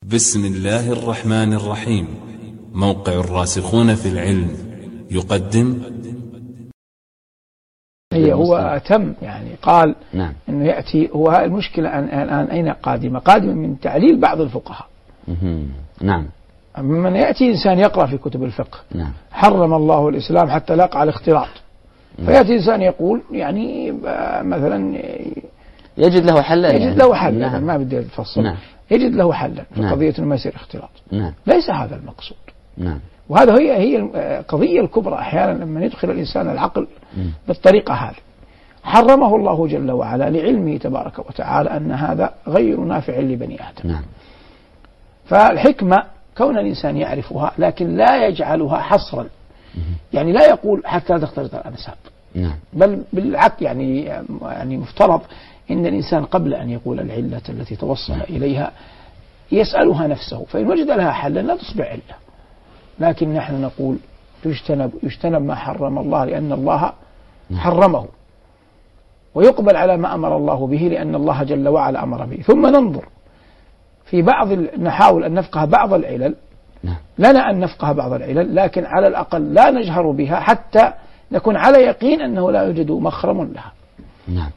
بسم الله الرحمن الرحيم. موقع الراسخون في العلم يقدم. هو أتم يعني قال نعم. أنه يأتي هو المشكلة الآن أين قادمة من تعليل بعض الفقهاء. نعم. من يأتي إنسان يقرأ في كتب الفقه نعم. حرم الله الإسلام حتى لا يقع الاختلاط. فيأتي إنسان يقول يعني مثلا يجد له حلا، يجد له حلا. نعم. ما بدي أتفصل. نعم. يجد له حلا في نعم. قضية ما يصير اختلاط. نعم. ليس هذا المقصود. نعم. وهذا هي القضية الكبرى أحيانا لما يدخل الإنسان العقل بالطريقة هذه. حرمه الله جل وعلا لعلمه تبارك وتعالى أن هذا غير نافع لبني آدم. نعم. فالحكمة كون الإنسان يعرفها لكن لا يجعلها حصرا، يعني لا يقول حتى لا تختلط الأنساب. نعم. بل بالعكس يعني مفترض إن الإنسان قبل أن يقول العلة التي توصل إليها يسألها نفسه، فإن وجد لها حلا لا تصبح علة. لكن نحن نقول يجتنب ما حرم الله لأن الله حرمه، ويقبل على ما أمر الله به لأن الله جل وعلا أمر به. ثم ننظر في نحاول أن نفقه بعض العلل. لنا أن نفقه بعض العلل لكن على الأقل لا نجهر بها حتى نكون على يقين أنه لا يوجد مخرم لها. نعم.